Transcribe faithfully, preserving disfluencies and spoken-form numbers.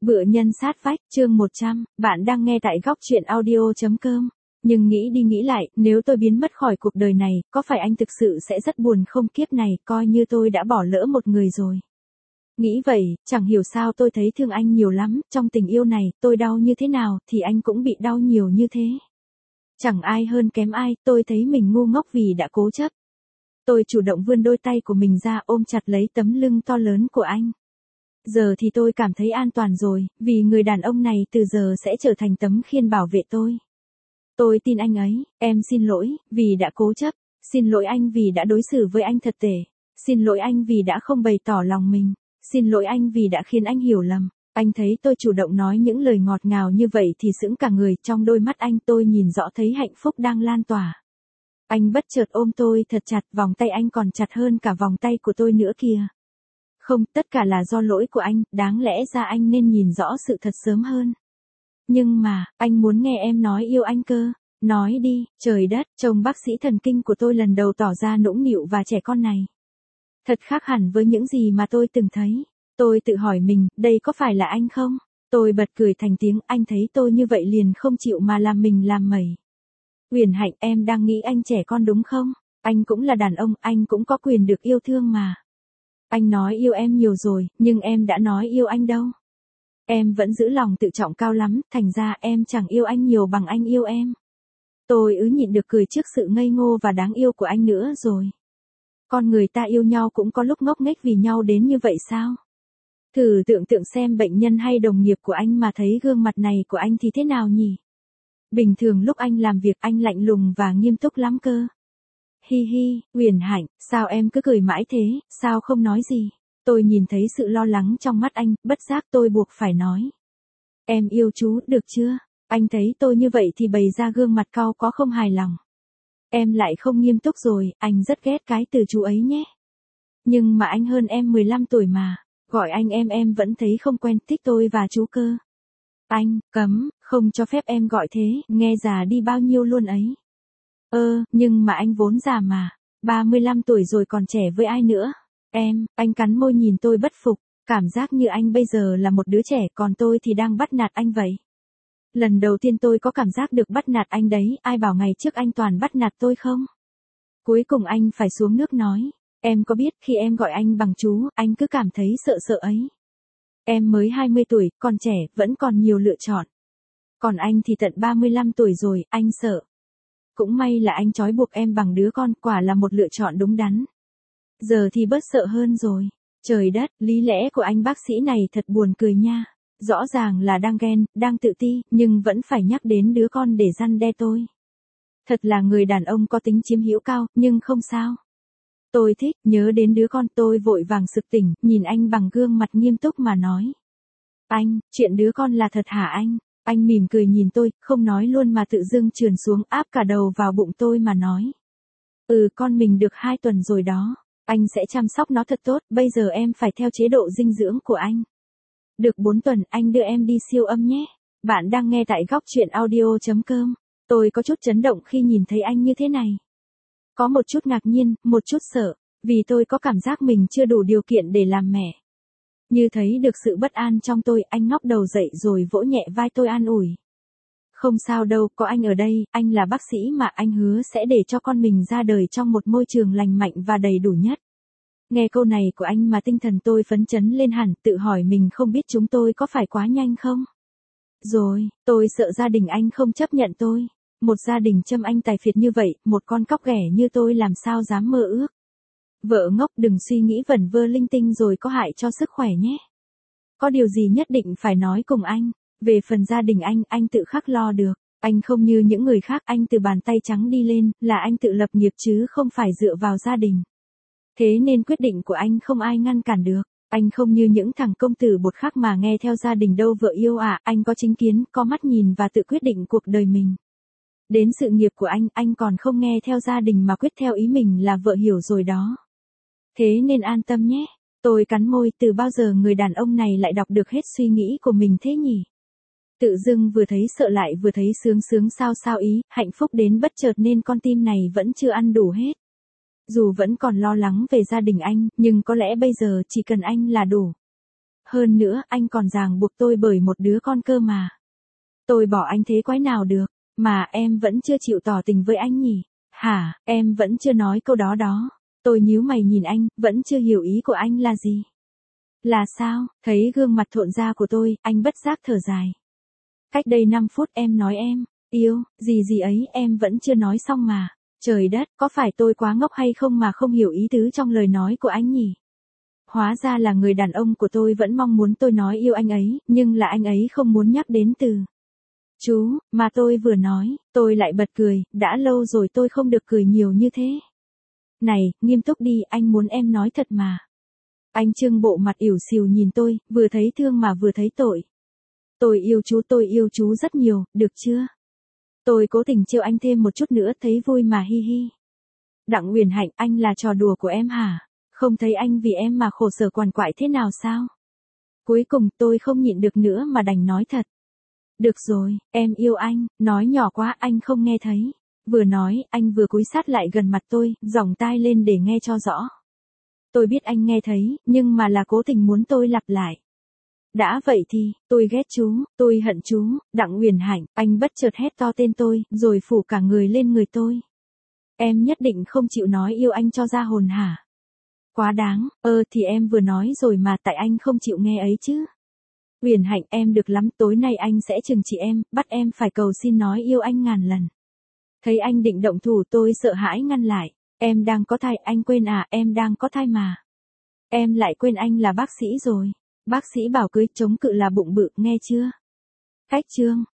Vựa nhân sát vách, chương một trăm, bạn đang nghe tại góc truyện audio.com. Nhưng nghĩ đi nghĩ lại, nếu tôi biến mất khỏi cuộc đời này, có phải anh thực sự sẽ rất buồn không, kiếp này, coi như tôi đã bỏ lỡ một người rồi. Nghĩ vậy, chẳng hiểu sao tôi thấy thương anh nhiều lắm, trong tình yêu này, tôi đau như thế nào, thì anh cũng bị đau nhiều như thế. Chẳng ai hơn kém ai, tôi thấy mình ngu ngốc vì đã cố chấp. Tôi chủ động vươn đôi tay của mình ra ôm chặt lấy tấm lưng to lớn của anh. Giờ thì tôi cảm thấy an toàn rồi, vì người đàn ông này từ giờ sẽ trở thành tấm khiên bảo vệ tôi. Tôi tin anh ấy, em xin lỗi, vì đã cố chấp, xin lỗi anh vì đã đối xử với anh thật tệ, xin lỗi anh vì đã không bày tỏ lòng mình, xin lỗi anh vì đã khiến anh hiểu lầm. Anh thấy tôi chủ động nói những lời ngọt ngào như vậy thì sững cả người, trong đôi mắt anh tôi nhìn rõ thấy hạnh phúc đang lan tỏa. Anh bất chợt ôm tôi thật chặt, vòng tay anh còn chặt hơn cả vòng tay của tôi nữa kìa. Không, tất cả là do lỗi của anh, đáng lẽ ra anh nên nhìn rõ sự thật sớm hơn. Nhưng mà, anh muốn nghe em nói yêu anh cơ. Nói đi, trời đất, chồng bác sĩ thần kinh của tôi lần đầu tỏ ra nũng nịu và trẻ con này. Thật khác hẳn với những gì mà tôi từng thấy. Tôi tự hỏi mình, đây có phải là anh không? Tôi bật cười thành tiếng, anh thấy tôi như vậy liền không chịu mà làm mình làm mẩy. Uyển Hạnh, em đang nghĩ anh trẻ con đúng không? Anh cũng là đàn ông, anh cũng có quyền được yêu thương mà. Anh nói yêu em nhiều rồi, nhưng em đã nói yêu anh đâu. Em vẫn giữ lòng tự trọng cao lắm, thành ra em chẳng yêu anh nhiều bằng anh yêu em. Tôi ứ nhịn được cười trước sự ngây ngô và đáng yêu của anh nữa rồi. Con người ta yêu nhau cũng có lúc ngốc nghếch vì nhau đến như vậy sao? Thử tưởng tượng xem bệnh nhân hay đồng nghiệp của anh mà thấy gương mặt này của anh thì thế nào nhỉ? Bình thường lúc anh làm việc anh lạnh lùng và nghiêm túc lắm cơ. Hi hi, Uyển Hạnh, sao em cứ cười mãi thế, sao không nói gì? Tôi nhìn thấy sự lo lắng trong mắt anh, bất giác tôi buộc phải nói. Em yêu chú, được chưa? Anh thấy tôi như vậy thì bày ra gương mặt cau có không hài lòng. Em lại không nghiêm túc rồi, anh rất ghét cái từ chú ấy nhé. Nhưng mà anh hơn em mười lăm tuổi mà, gọi anh em em vẫn thấy không quen, thích tôi và chú cơ. Anh, cấm, không cho phép em gọi thế, nghe già đi bao nhiêu luôn ấy. Ơ, nhưng mà anh vốn già mà, ba mươi lăm tuổi rồi còn trẻ với ai nữa. Em, anh cắn môi nhìn tôi bất phục, cảm giác như anh bây giờ là một đứa trẻ còn tôi thì đang bắt nạt anh vậy. Lần đầu tiên tôi có cảm giác được bắt nạt anh đấy, ai bảo ngày trước anh toàn bắt nạt tôi không? Cuối cùng anh phải xuống nước nói, em có biết khi em gọi anh bằng chú, anh cứ cảm thấy sợ sợ ấy. Em mới hai mươi tuổi, còn trẻ, vẫn còn nhiều lựa chọn. Còn anh thì tận ba mươi lăm tuổi rồi, anh sợ. Cũng may là anh trói buộc em bằng đứa con, quả là một lựa chọn đúng đắn. Giờ thì bớt sợ hơn rồi. Trời đất, lý lẽ của anh bác sĩ này thật buồn cười nha. Rõ ràng là đang ghen, đang tự ti, nhưng vẫn phải nhắc đến đứa con để răn đe tôi. Thật là người đàn ông có tính chiếm hữu cao, nhưng không sao. Tôi thích, nhớ đến đứa con, tôi vội vàng sực tỉnh, nhìn anh bằng gương mặt nghiêm túc mà nói. Anh, chuyện đứa con là thật hả anh? Anh mỉm cười nhìn tôi, không nói luôn mà tự dưng trườn xuống áp cả đầu vào bụng tôi mà nói. Ừ, con mình được hai tuần rồi đó. Anh sẽ chăm sóc nó thật tốt, bây giờ em phải theo chế độ dinh dưỡng của anh. Được bốn tuần, anh đưa em đi siêu âm nhé. Bạn đang nghe tại góc truyện audio.com. Tôi có chút chấn động khi nhìn thấy anh như thế này. Có một chút ngạc nhiên, một chút sợ, vì tôi có cảm giác mình chưa đủ điều kiện để làm mẹ. Như thấy được sự bất an trong tôi, anh ngóc đầu dậy rồi vỗ nhẹ vai tôi an ủi. Không sao đâu, có anh ở đây, anh là bác sĩ mà, anh hứa sẽ để cho con mình ra đời trong một môi trường lành mạnh và đầy đủ nhất. Nghe câu này của anh mà tinh thần tôi phấn chấn lên hẳn, tự hỏi mình không biết chúng tôi có phải quá nhanh không? Rồi, tôi sợ gia đình anh không chấp nhận tôi. Một gia đình châm anh tài phiệt như vậy, một con cóc ghẻ như tôi làm sao dám mơ ước. Vợ ngốc, đừng suy nghĩ vẩn vơ linh tinh rồi có hại cho sức khỏe nhé. Có điều gì nhất định phải nói cùng anh. Về phần gia đình anh, anh tự khắc lo được. Anh không như những người khác, anh từ bàn tay trắng đi lên, là anh tự lập nghiệp chứ không phải dựa vào gia đình. Thế nên quyết định của anh không ai ngăn cản được. Anh không như những thằng công tử bột khác mà nghe theo gia đình đâu vợ yêu à, anh có chính kiến, có mắt nhìn và tự quyết định cuộc đời mình. Đến sự nghiệp của anh, anh còn không nghe theo gia đình mà quyết theo ý mình là vợ hiểu rồi đó. Thế nên an tâm nhé. Tôi cắn môi, từ bao giờ người đàn ông này lại đọc được hết suy nghĩ của mình thế nhỉ? Tự dưng vừa thấy sợ lại vừa thấy sướng sướng sao sao ý, hạnh phúc đến bất chợt nên con tim này vẫn chưa ăn đủ hết. Dù vẫn còn lo lắng về gia đình anh, nhưng có lẽ bây giờ chỉ cần anh là đủ. Hơn nữa, anh còn ràng buộc tôi bởi một đứa con cơ mà. Tôi bỏ anh thế quái nào được, mà em vẫn chưa chịu tỏ tình với anh nhỉ? Hả, em vẫn chưa nói câu đó đó. Tôi nhíu mày nhìn anh, vẫn chưa hiểu ý của anh là gì. Là sao? Thấy gương mặt thộn ra của tôi, anh bất giác thở dài. Cách đây năm phút em nói em, yêu, gì gì ấy em vẫn chưa nói xong mà. Trời đất, có phải tôi quá ngốc hay không mà không hiểu ý tứ trong lời nói của anh nhỉ? Hóa ra là người đàn ông của tôi vẫn mong muốn tôi nói yêu anh ấy, nhưng là anh ấy không muốn nhắc đến từ chú, mà tôi vừa nói, tôi lại bật cười, đã lâu rồi tôi không được cười nhiều như thế. Này, nghiêm túc đi, anh muốn em nói thật mà. Anh trưng bộ mặt ỉu xìu nhìn tôi, vừa thấy thương mà vừa thấy tội. Tôi yêu chú, tôi yêu chú rất nhiều, được chưa? Tôi cố tình trêu anh thêm một chút nữa, thấy vui mà hi hi. Đặng Uyển Hạnh, anh là trò đùa của em hả? Không thấy anh vì em mà khổ sở quằn quại thế nào sao? Cuối cùng tôi không nhịn được nữa mà đành nói thật. Được rồi, em yêu anh, nói nhỏ quá anh không nghe thấy. Vừa nói, anh vừa cúi sát lại gần mặt tôi, giỏng tai lên để nghe cho rõ. Tôi biết anh nghe thấy, nhưng mà là cố tình muốn tôi lặp lại. Đã vậy thì, tôi ghét chú, tôi hận chú, Đặng Uyển Hạnh, anh bất chợt hét to tên tôi, rồi phủ cả người lên người tôi. Em nhất định không chịu nói yêu anh cho ra hồn hả? Quá đáng, ơ thì em vừa nói rồi mà tại anh không chịu nghe ấy chứ. Uyển Hạnh em được lắm, tối nay anh sẽ trừng trị em, bắt em phải cầu xin nói yêu anh ngàn lần. Thấy anh định động thủ tôi sợ hãi ngăn lại, em đang có thai, anh quên à, em đang có thai mà. Em lại quên anh là bác sĩ rồi. Bác sĩ bảo cưới chống cự là bụng bự, nghe chưa? Cách chương